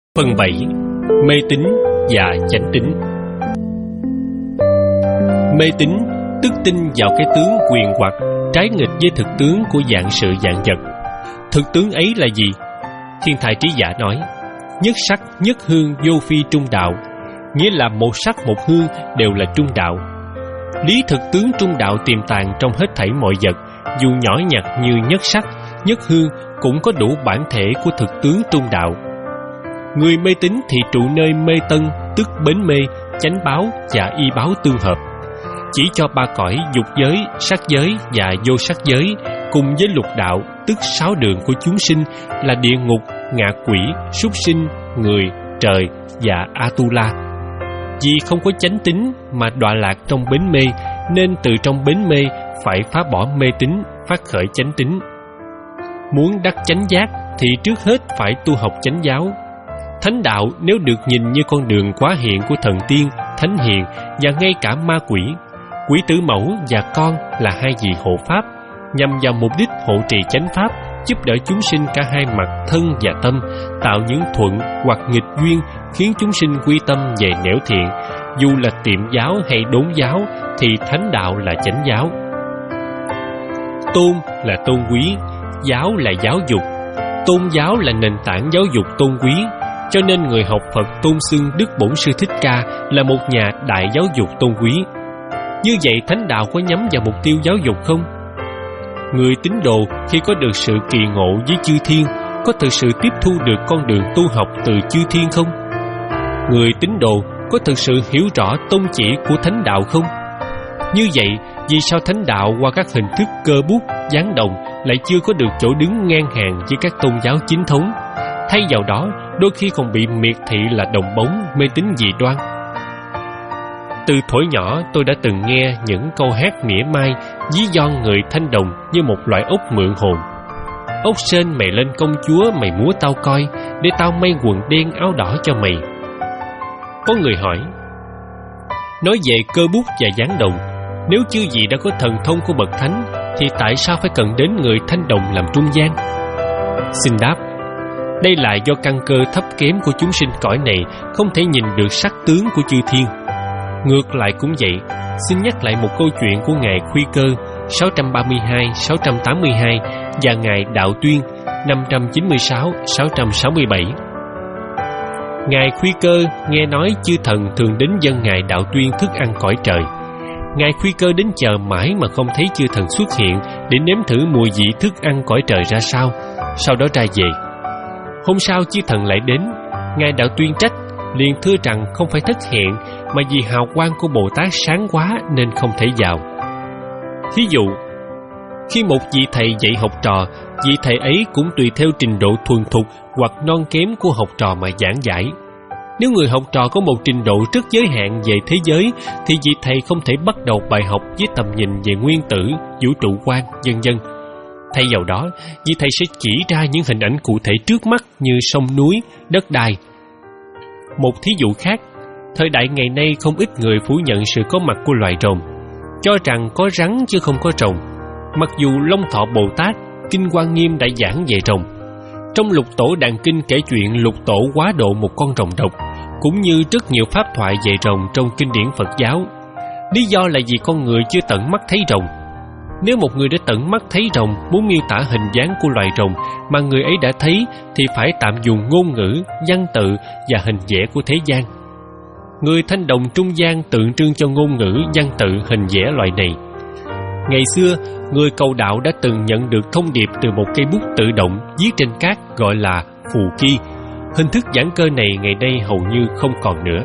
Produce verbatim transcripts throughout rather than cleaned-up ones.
Phần bảy. Mê tín và chánh tín. Mê tín tức tin vào cái tướng quyền hoặc trái nghịch với thực tướng của vạn sự vạn vật. Thực tướng ấy là gì? Thiên Thai Trí Giả nói: nhất sắc nhất hương vô phi trung đạo, nghĩa là một sắc một hương đều là trung đạo. Lý thực tướng trung đạo tiềm tàng trong hết thảy mọi vật, dù nhỏ nhặt như nhất sắc nhất hương cũng có đủ bản thể của thực tướng trung đạo. Người mê tín thì trụ nơi mê tân, tức bến mê, chánh báo và y báo tương hợp, chỉ cho ba cõi dục giới, sắc giới và vô sắc giới, cùng với lục đạo, tức sáu đường của chúng sinh là địa ngục, ngạ quỷ, súc sinh, người, trời và Atula. Vì không có chánh tín mà đọa lạc trong bến mê, nên từ trong bến mê phải phá bỏ mê tín, phát khởi chánh tín. Muốn đắc chánh giác thì trước hết phải tu học chánh giáo. Thánh đạo nếu được nhìn như con đường quá hiện của thần tiên, thánh hiền và ngay cả ma quỷ, quỷ tử mẫu và con là hai vị hộ pháp, nhằm vào mục đích hộ trì chánh pháp, giúp đỡ chúng sinh cả hai mặt thân và tâm, tạo những thuận hoặc nghịch duyên, khiến chúng sinh quy tâm về nẻo thiện. Dù là tiệm giáo hay đốn giáo thì thánh đạo là chánh giáo. Tôn là tôn quý, giáo là giáo dục. Tôn giáo là nền tảng giáo dục tôn quý, cho nên người học Phật tôn xưng Đức Bổn Sư Thích Ca là một nhà đại giáo dục tôn quý. Như vậy thánh đạo có nhắm vào mục tiêu giáo dục không? Người tín đồ khi có được sự kỳ ngộ với chư thiên, có thực sự tiếp thu được con đường tu học từ chư thiên không? Người tín đồ có thực sự hiểu rõ tông chỉ của thánh đạo không? Như vậy, vì sao thánh đạo qua các hình thức cơ bút, gián đồng lại chưa có được chỗ đứng ngang hàng với các tôn giáo chính thống? Thay vào đó, đôi khi còn bị miệt thị là đồng bóng, mê tín dị đoan. Từ thuở nhỏ tôi đã từng nghe những câu hát mỉa mai ví von người Thanh Đồng như một loại ốc mượn hồn. Ốc sên mày lên công chúa mày múa tao coi, để tao may quần đen áo đỏ cho mày. Có người hỏi: nói về cơ bút và gián đồng, nếu chư vị đã có thần thông của bậc thánh thì tại sao phải cần đến người Thanh Đồng làm trung gian? Xin đáp: đây là do căn cơ thấp kém của chúng sinh cõi này không thể nhìn được sắc tướng của chư thiên. Ngược lại cũng vậy, xin nhắc lại một câu chuyện của Ngài Khuy Cơ sáu trăm ba mươi hai đến sáu trăm tám mươi hai và Ngài Đạo Tuyên năm trăm chín mươi sáu đến sáu trăm sáu mươi bảy. Ngài Khuy Cơ nghe nói chư thần thường đến dâng Ngài Đạo Tuyên thức ăn cõi trời. Ngài Khuy Cơ đến chờ mãi mà không thấy chư thần xuất hiện để nếm thử mùi vị thức ăn cõi trời ra sao, sau đó ra về. Hôm sau chư thần lại đến, Ngài Đạo Tuyên trách, liền thưa rằng không phải thất hẹn, mà vì hào quang của Bồ Tát sáng quá nên không thể vào. Thí dụ, khi một vị thầy dạy học trò, vị thầy ấy cũng tùy theo trình độ thuần thục hoặc non kém của học trò mà giảng giải. Nếu người học trò có một trình độ rất giới hạn về thế giới, thì vị thầy không thể bắt đầu bài học với tầm nhìn về nguyên tử, vũ trụ quan, vân vân. Thay vào đó, vị thầy sẽ chỉ ra những hình ảnh cụ thể trước mắt như sông núi, đất đai. Một thí dụ khác, thời đại ngày nay không ít người phủ nhận sự có mặt của loài rồng, cho rằng có rắn chứ không có rồng, mặc dù Long Thọ Bồ Tát, Kinh Quan Nghiêm đã giảng về rồng. Trong Lục Tổ Đàn Kinh kể chuyện Lục Tổ quá độ một con rồng độc, cũng như rất nhiều pháp thoại về rồng trong kinh điển Phật giáo. Lý do là vì con người chưa tận mắt thấy rồng. Nếu một người đã tận mắt thấy rồng muốn miêu tả hình dáng của loài rồng mà người ấy đã thấy thì phải tạm dùng ngôn ngữ, văn tự và hình vẽ của thế gian. Người Thanh Đồng trung gian tượng trưng cho ngôn ngữ, văn tự, hình vẽ loại này. Ngày xưa, người cầu đạo đã từng nhận được thông điệp từ một cây bút tự động viết trên cát gọi là phù ki. Hình thức giảng cơ này ngày nay hầu như không còn nữa.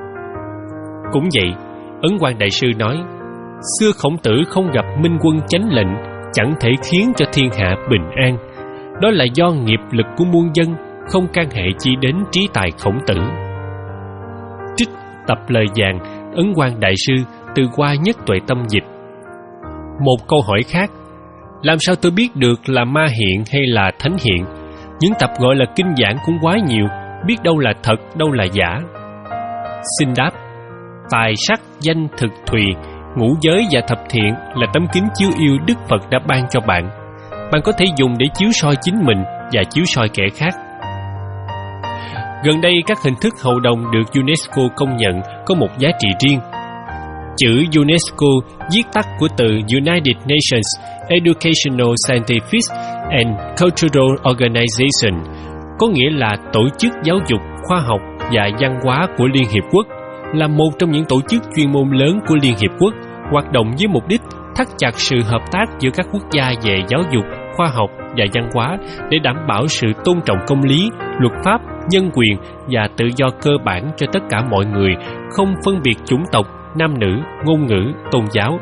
Cũng vậy, Ấn Quang Đại Sư nói: xưa Khổng Tử không gặp minh quân chánh lệnh, chẳng thể khiến cho thiên hạ bình an. Đó là do nghiệp lực của muôn dân, không can hệ chi đến trí tài Khổng Tử. Trích tập lời vàng Ấn Quang Đại Sư từ Hoa Nhất Tuệ Tâm dịch. Một câu hỏi khác: làm sao tôi biết được là ma hiện hay là thánh hiện? Những tập gọi là kinh giảng cũng quá nhiều, biết đâu là thật, đâu là giả. Xin đáp: tài sắc danh thực thùy, ngũ giới và thập thiện là tấm kính chiếu yêu Đức Phật đã ban cho bạn. Bạn có thể dùng để chiếu soi chính mình và chiếu soi kẻ khác. Gần đây, các hình thức hậu đồng được UNESCO công nhận có một giá trị riêng. Chữ UNESCO viết tắt của từ United Nations Educational, Scientific and Cultural Organization, có nghĩa là tổ chức giáo dục, khoa học và văn hóa của Liên Hiệp Quốc, là một trong những tổ chức chuyên môn lớn của Liên Hiệp Quốc, hoạt động với mục đích thắt chặt sự hợp tác giữa các quốc gia về giáo dục, khoa học và văn hóa để đảm bảo sự tôn trọng công lý, luật pháp, nhân quyền và tự do cơ bản cho tất cả mọi người, không phân biệt chủng tộc, nam nữ, ngôn ngữ, tôn giáo.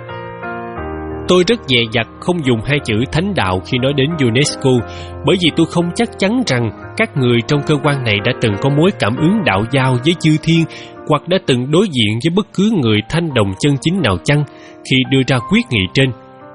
Tôi rất dè dặt không dùng hai chữ thánh đạo khi nói đến UNESCO, bởi vì tôi không chắc chắn rằng các người trong cơ quan này đã từng có mối cảm ứng đạo giao với chư thiên, hoặc đã từng đối diện với bất cứ người thanh đồng chân chính nào chăng khi đưa ra quyết nghị trên.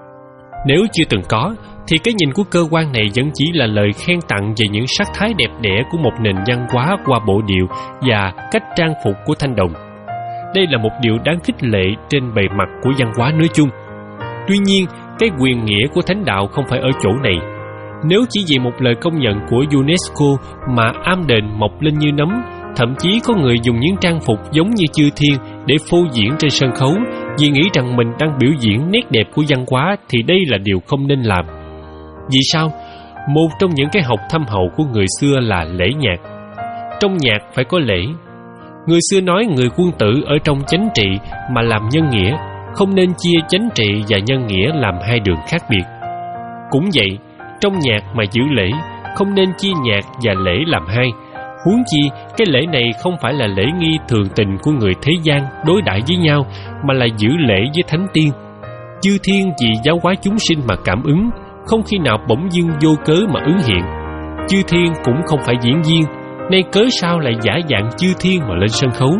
Nếu chưa từng có, thì cái nhìn của cơ quan này vẫn chỉ là lời khen tặng về những sắc thái đẹp đẽ của một nền văn hóa qua bộ điệu và cách trang phục của thanh đồng. Đây là một điều đáng khích lệ trên bề mặt của văn hóa nói chung. Tuy nhiên, cái quyền nghĩa của thánh đạo không phải ở chỗ này. Nếu chỉ vì một lời công nhận của UNESCO mà am đền mọc lên như nấm, thậm chí có người dùng những trang phục giống như chư thiên để phô diễn trên sân khấu vì nghĩ rằng mình đang biểu diễn nét đẹp của văn hóa, thì đây là điều không nên làm. Vì sao? Một trong những cái học thâm hậu của người xưa là lễ nhạc. Trong nhạc phải có lễ. Người xưa nói người quân tử ở trong chánh trị mà làm nhân nghĩa, không nên chia chánh trị và nhân nghĩa làm hai đường khác biệt. Cũng vậy, trong nhạc mà giữ lễ, không nên chia nhạc và lễ làm hai. Huống chi, cái lễ này không phải là lễ nghi thường tình của người thế gian đối đãi với nhau, mà là giữ lễ với thánh tiên. Chư thiên vì giáo hóa chúng sinh mà cảm ứng, không khi nào bỗng dưng vô cớ mà ứng hiện. Chư thiên cũng không phải diễn viên, nay cớ sao lại giả dạng chư thiên mà lên sân khấu.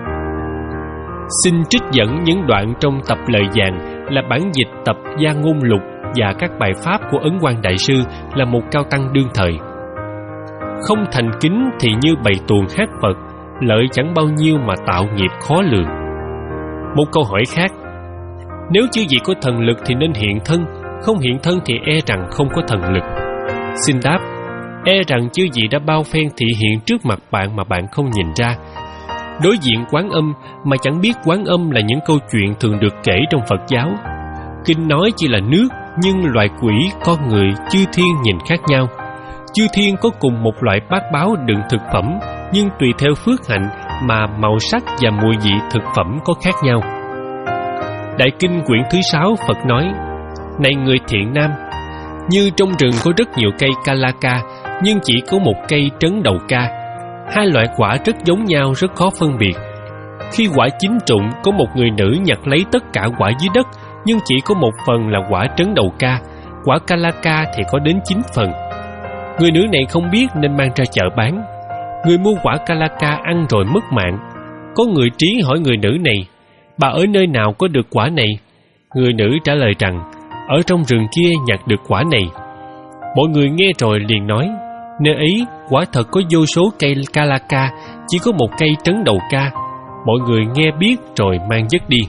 Xin trích dẫn những đoạn trong tập Lời Vàng là bản dịch tập Gia Ngôn Lục và các bài pháp của Ấn Quang Đại Sư, là một cao tăng đương thời. Không thành kính thì như bày tuồng hát Phật, lợi chẳng bao nhiêu mà tạo nghiệp khó lường. Một câu hỏi khác: nếu chư vị có thần lực thì nên hiện thân, không hiện thân thì e rằng không có thần lực. Xin đáp: e rằng chư vị đã bao phen thị hiện trước mặt bạn mà bạn không nhìn ra. Đối diện Quán Âm mà chẳng biết Quán Âm là những câu chuyện thường được kể trong Phật giáo. Kinh nói chỉ là nước, nhưng loài quỷ, con người, chư thiên nhìn khác nhau. Chư thiên có cùng một loại bát báo đựng thực phẩm, nhưng tùy theo phước hạnh mà màu sắc và mùi vị thực phẩm có khác nhau. Đại Kinh quyển thứ sáu Phật nói: này người thiện nam, như trong rừng có rất nhiều cây Kalaka, nhưng chỉ có một cây trấn đầu ca. Hai loại quả rất giống nhau, rất khó phân biệt. Khi quả chín trụng, có một người nữ nhặt lấy tất cả quả dưới đất, nhưng chỉ có một phần là quả trấn đầu ca. Quả Kalaka thì có đến chín phần. Người nữ này không biết nên mang ra chợ bán. Người mua quả Kalaka ăn rồi mất mạng. Có người trí hỏi người nữ này: bà ở nơi nào có được quả này? Người nữ trả lời rằng: ở trong rừng kia nhặt được quả này. Mọi người nghe rồi liền nói: nơi ấy quả thật có vô số cây Kalaka, chỉ có một cây trấn đầu ca. Mọi người nghe biết rồi mang dứt đi.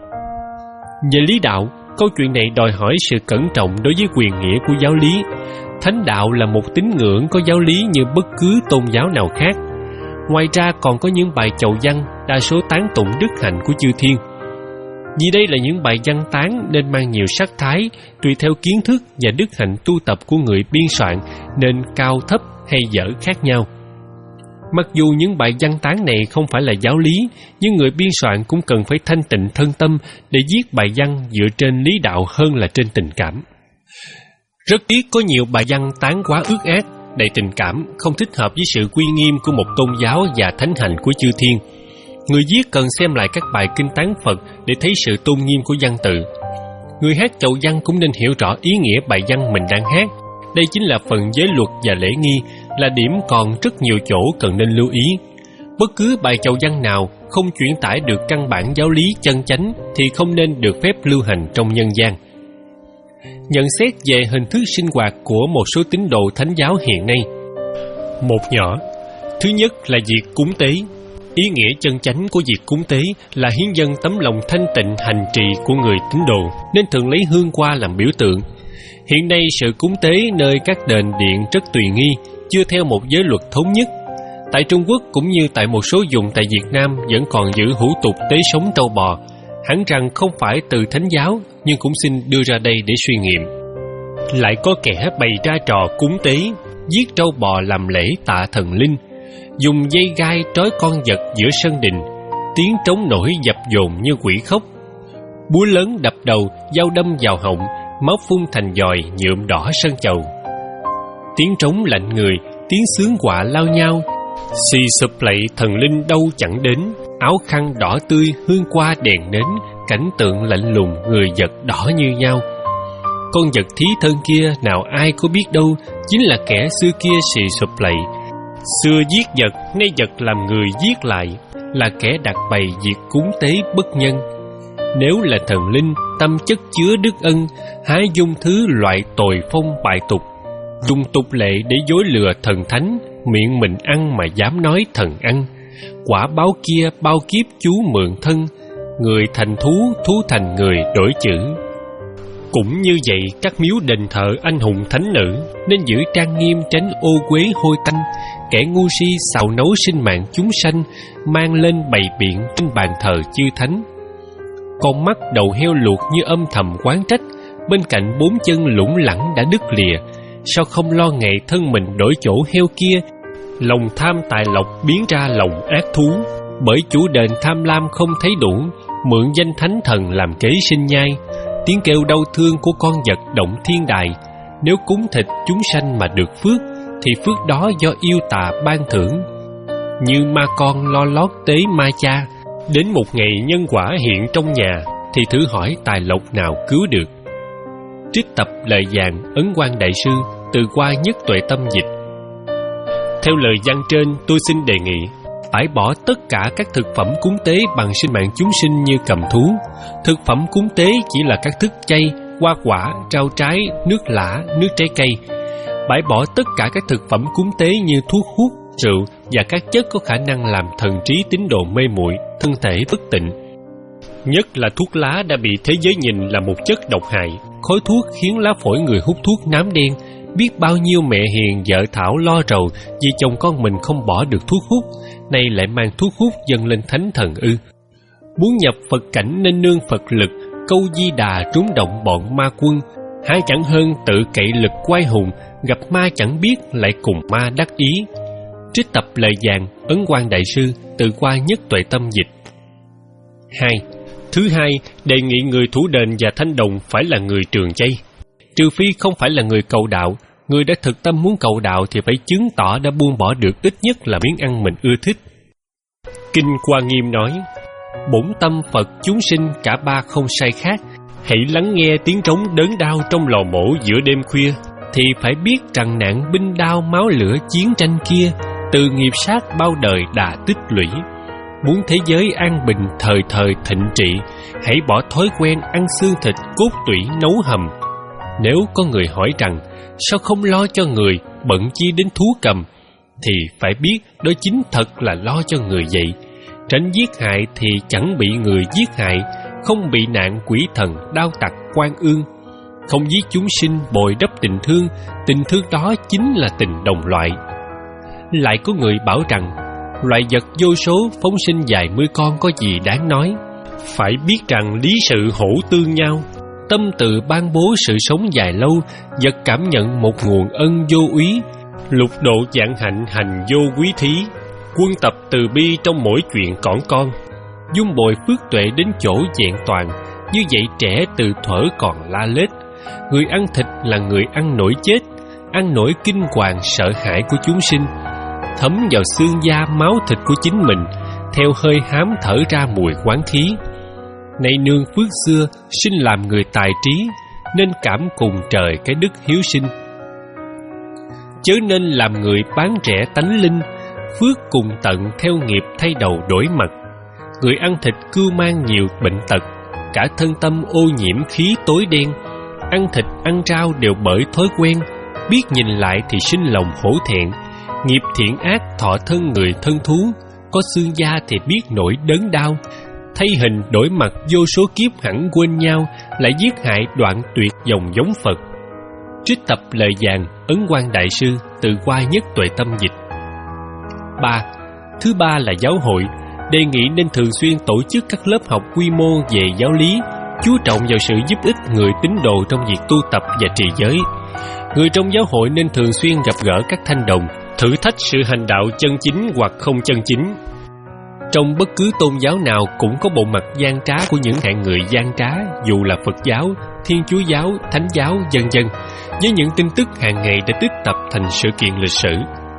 Về lý đạo, câu chuyện này đòi hỏi sự cẩn trọng đối với quyền nghĩa của giáo lý. Thánh đạo là một tín ngưỡng có giáo lý như bất cứ tôn giáo nào khác. Ngoài ra còn có những bài chầu văn, đa số tán tụng đức hạnh của chư thiên. Vì đây là những bài văn tán nên mang nhiều sắc thái, tùy theo kiến thức và đức hạnh tu tập của người biên soạn nên cao thấp hay dở khác nhau. Mặc dù những bài văn tán này không phải là giáo lý, nhưng người biên soạn cũng cần phải thanh tịnh thân tâm để viết bài văn dựa trên lý đạo hơn là trên tình cảm. Rất tiếc có nhiều bài văn tán quá ước ác, đầy tình cảm, không thích hợp với sự uy nghiêm của một tôn giáo và thánh hạnh của chư thiên. Người viết cần xem lại các bài kinh tán Phật để thấy sự tôn nghiêm của văn tự. Người hát chầu văn cũng nên hiểu rõ ý nghĩa bài văn mình đang hát. Đây chính là phần giới luật và lễ nghi, là điểm còn rất nhiều chỗ cần nên lưu ý. Bất cứ bài chầu văn nào không chuyển tải được căn bản giáo lý chân chánh thì không nên được phép lưu hành trong nhân gian. Nhận xét về hình thức sinh hoạt của một số tín đồ thánh giáo hiện nay. Một nhỏ. Thứ nhất là việc cúng tế. Ý nghĩa chân chánh của việc cúng tế là hiến dâng tấm lòng thanh tịnh hành trì của người tín đồ, nên thường lấy hương hoa làm biểu tượng. Hiện nay sự cúng tế nơi các đền điện rất tùy nghi, chưa theo một giới luật thống nhất. Tại Trung Quốc cũng như tại một số vùng tại Việt Nam vẫn còn giữ hủ tục tế sống trâu bò, hẳn rằng không phải từ thánh giáo, nhưng cũng xin đưa ra đây để suy nghiệm. Lại có kẻ bày ra trò cúng tế, giết trâu bò làm lễ tạ thần linh, dùng dây gai trói con vật giữa sân đình, tiếng trống nổi dập dồn như quỷ khóc. Búa lớn đập đầu, dao đâm vào họng, máu phun thành giòi nhuộm đỏ sân chầu. Tiếng trống lạnh người, tiếng xướng quạ lao nhau, xì sụp lạy thần linh đâu chẳng đến, áo khăn đỏ tươi hương qua đèn nến, cảnh tượng lạnh lùng người vật đỏ như nhau. Con vật thí thân kia nào ai có biết đâu, chính là kẻ xưa kia xì sụp lạy. Xưa giết vật, nay vật làm người giết lại, là kẻ đặt bày việc cúng tế bất nhân. Nếu là thần linh, tâm chất chứa đức ân, hái dung thứ loại tồi phong bại tục, dùng tục lệ để dối lừa thần thánh, miệng mình ăn mà dám nói thần ăn. Quả báo kia bao kiếp chú mượn thân, người thành thú, thú thành người đổi chữ. Cũng như vậy, các miếu đền thờ anh hùng thánh nữ nên giữ trang nghiêm, tránh ô uế hôi tanh. Kẻ ngu si xào nấu sinh mạng chúng sanh, mang lên bày biện trên bàn thờ chư thánh. Con mắt đầu heo luộc như âm thầm oán trách, bên cạnh bốn chân lủng lẳng đã đứt lìa. Sao không lo ngày thân mình đổi chỗ heo kia? Lòng tham tài lộc biến ra lòng ác thú, bởi chủ đền tham lam không thấy đủ, mượn danh thánh thần làm kế sinh nhai. Tiếng kêu đau thương của con vật động thiên đài. Nếu cúng thịt chúng sanh mà được phước, thì phước đó do yêu tà ban thưởng. Như ma con lo lót tế ma cha, đến một ngày nhân quả hiện trong nhà, thì thử hỏi tài lộc nào cứu được. Trích tập lời vàng Ấn Quang Đại Sư, từ qua Nhất Tuệ Tâm dịch. Theo lời văn trên, tôi xin đề nghị bãi bỏ tất cả các thực phẩm cúng tế bằng sinh mạng chúng sinh như cầm thú. Thực phẩm cúng tế chỉ là các thức chay, hoa quả, rau trái, nước lã, nước trái cây. Bãi bỏ tất cả các thực phẩm cúng tế như thuốc hút, rượu và các chất có khả năng làm thần trí tín đồ mê muội, thân thể bất tịnh. Nhất là thuốc lá đã bị thế giới nhìn là một chất độc hại. Khói thuốc khiến lá phổi người hút thuốc nám đen. Biết bao nhiêu mẹ hiền vợ thảo lo rầu vì chồng con mình không bỏ được thuốc hút, nay lại mang thuốc hút dâng lên thánh thần ư? Muốn nhập Phật cảnh nên nương Phật lực, câu Di Đà trúng động bọn ma quân. Há chẳng hơn tự cậy lực quay hùng, gặp ma chẳng biết lại cùng ma đắc ý. Trích tập lời vàng Ấn Quang Đại Sư, từ qua Nhất Tuệ Tâm dịch. Hai. Thứ hai, đề nghị người thủ đền và thanh đồng phải là người trường chay. Trừ phi không phải là người cầu đạo. Người đã thực tâm muốn cầu đạo thì phải chứng tỏ đã buông bỏ được ít nhất là miếng ăn mình ưa thích. Kinh Hoa Nghiêm nói: bổn tâm Phật chúng sinh cả ba không sai khác. Hãy lắng nghe tiếng trống đớn đau trong lò mổ giữa đêm khuya, thì phải biết rằng nạn binh đao máu lửa chiến tranh kia, từ nghiệp sát bao đời đã tích lũy. Muốn thế giới an bình thời thời thịnh trị, hãy bỏ thói quen ăn xương thịt cốt tủy nấu hầm. Nếu có người hỏi rằng sao không lo cho người, bận chi đến thú cầm, thì phải biết đó chính thật là lo cho người vậy. Tránh giết hại thì chẳng bị người giết hại, không bị nạn quỷ thần đao tặc quan ương. Không giết chúng sinh bồi đắp tình thương, tình thương đó chính là tình đồng loại. Lại có người bảo rằng loài vật vô số phóng sinh vài mươi con có gì đáng nói. Phải biết rằng lý sự hỗ tương nhau, tâm từ ban bố sự sống dài lâu, vật cảm nhận một nguồn ân vô úy. Lục độ vạn hạnh hành vô quý thí, quân tập từ bi trong mỗi chuyện cỏn con. Dung bồi phước tuệ đến chỗ vẹn toàn, như vậy trẻ từ thuở còn la lết. Người ăn thịt là người ăn nổi chết, ăn nổi kinh hoàng sợ hãi của chúng sinh, thấm vào xương da máu thịt của chính mình, theo hơi hám thở ra mùi quán khí. Nay nương phước xưa sinh làm người tài trí, nên cảm cùng trời cái đức hiếu sinh. Chớ nên làm người bán rẻ tánh linh, phước cùng tận theo nghiệp thay đầu đổi mặt. Người ăn thịt cưu mang nhiều bệnh tật, cả thân tâm ô nhiễm khí tối đen. Ăn thịt ăn rau đều bởi thói quen, biết nhìn lại thì sinh lòng hổ thẹn. Nghiệp thiện ác thọ thân người thân thú, có xương da thì biết nỗi đớn đau. Thay hình đổi mặt vô số kiếp hẳn quên nhau, lại giết hại đoạn tuyệt dòng giống Phật. Trích tập lời vàng Ấn Quang Đại Sư, từ qua Nhất Tuệ Tâm dịch. ba. Thứ ba là giáo hội, đề nghị nên thường xuyên tổ chức các lớp học quy mô về giáo lý, chú trọng vào sự giúp ích người tín đồ trong việc tu tập và trì giới. Người trong giáo hội nên thường xuyên gặp gỡ các thanh đồng, thử thách sự hành đạo chân chính hoặc không chân chính. Trong bất cứ tôn giáo nào cũng có bộ mặt gian trá của những hạng người gian trá, dù là Phật giáo, Thiên Chúa giáo, Thánh giáo, vân vân, với những tin tức hàng ngày đã tích tập thành sự kiện lịch sử.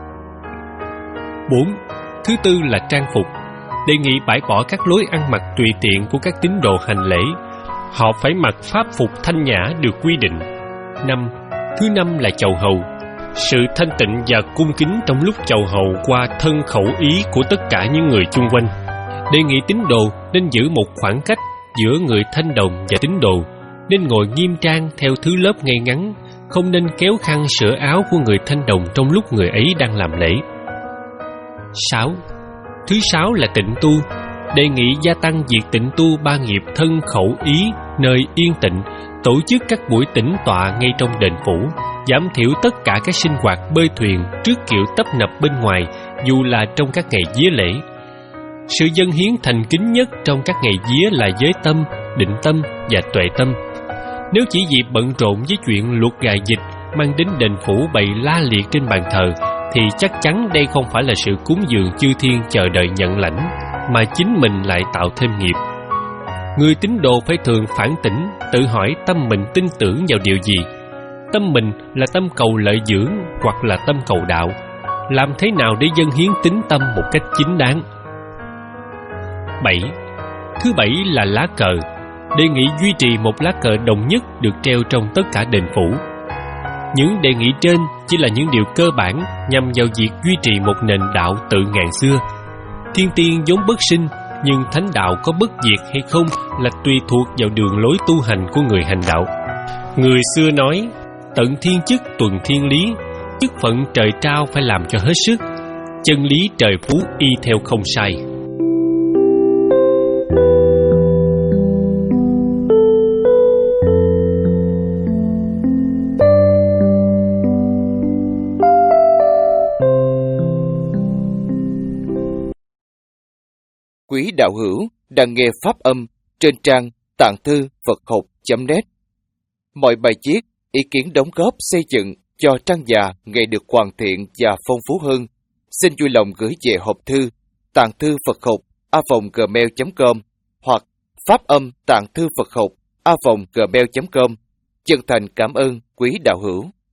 bốn. Thứ tư là trang phục, đề nghị bãi bỏ các lối ăn mặc tùy tiện của các tín đồ hành lễ. Họ phải mặc pháp phục thanh nhã được quy định. năm. Thứ năm là chầu hầu, sự thanh tịnh và cung kính trong lúc chầu hầu qua thân khẩu ý của tất cả những người chung quanh. Đề nghị tín đồ nên giữ một khoảng cách giữa người thanh đồng và tín đồ, nên ngồi nghiêm trang theo thứ lớp ngay ngắn, không nên kéo khăn sửa áo của người thanh đồng trong lúc người ấy đang làm lễ. sáu. Thứ sáu là tịnh tu, đề nghị gia tăng việc tịnh tu ba nghiệp thân khẩu ý nơi yên tịnh, tổ chức các buổi tĩnh tọa ngay trong đền phủ, giảm thiểu tất cả các sinh hoạt bơi thuyền trước kiểu tấp nập bên ngoài, dù là trong các ngày vía lễ. Sự dâng hiến thành kính nhất trong các ngày vía là giới tâm, định tâm và tuệ tâm. Nếu chỉ vì bận rộn với chuyện luộc gà vịt mang đến đền phủ bày la liệt trên bàn thờ, thì chắc chắn đây không phải là sự cúng dường chư thiên chờ đợi nhận lãnh, mà chính mình lại tạo thêm nghiệp. Người tín đồ phải thường phản tỉnh, tự hỏi tâm mình tin tưởng vào điều gì. Tâm mình là tâm cầu lợi dưỡng hoặc là tâm cầu đạo? Làm thế nào để dâng hiến tín tâm một cách chính đáng? bảy. Thứ bảy là lá cờ, đề nghị duy trì một lá cờ đồng nhất được treo trong tất cả đền phủ. Những đề nghị trên chỉ là những điều cơ bản nhằm vào việc duy trì một nền đạo tự ngàn xưa. Thiên tiên vốn bất sinh, nhưng thánh đạo có bất diệt hay không là tùy thuộc vào đường lối tu hành của người hành đạo. Người xưa nói, tận thiên chức tuần thiên lý, chức phận trời trao phải làm cho hết sức, chân lý trời phú y theo không sai. Quý đạo hữu đang nghe pháp âm trên trang tạng thư Phật học chấm net. Mọi bài viết, ý kiến đóng góp xây dựng cho trang già ngày được hoàn thiện và phong phú hơn, xin vui lòng gửi về hộp thư tạng thư Phật học a vòng gmail chấm com hoặc pháp âm tạng thư Phật học a vòng gmail chấm com. Chân thành cảm ơn quý đạo hữu.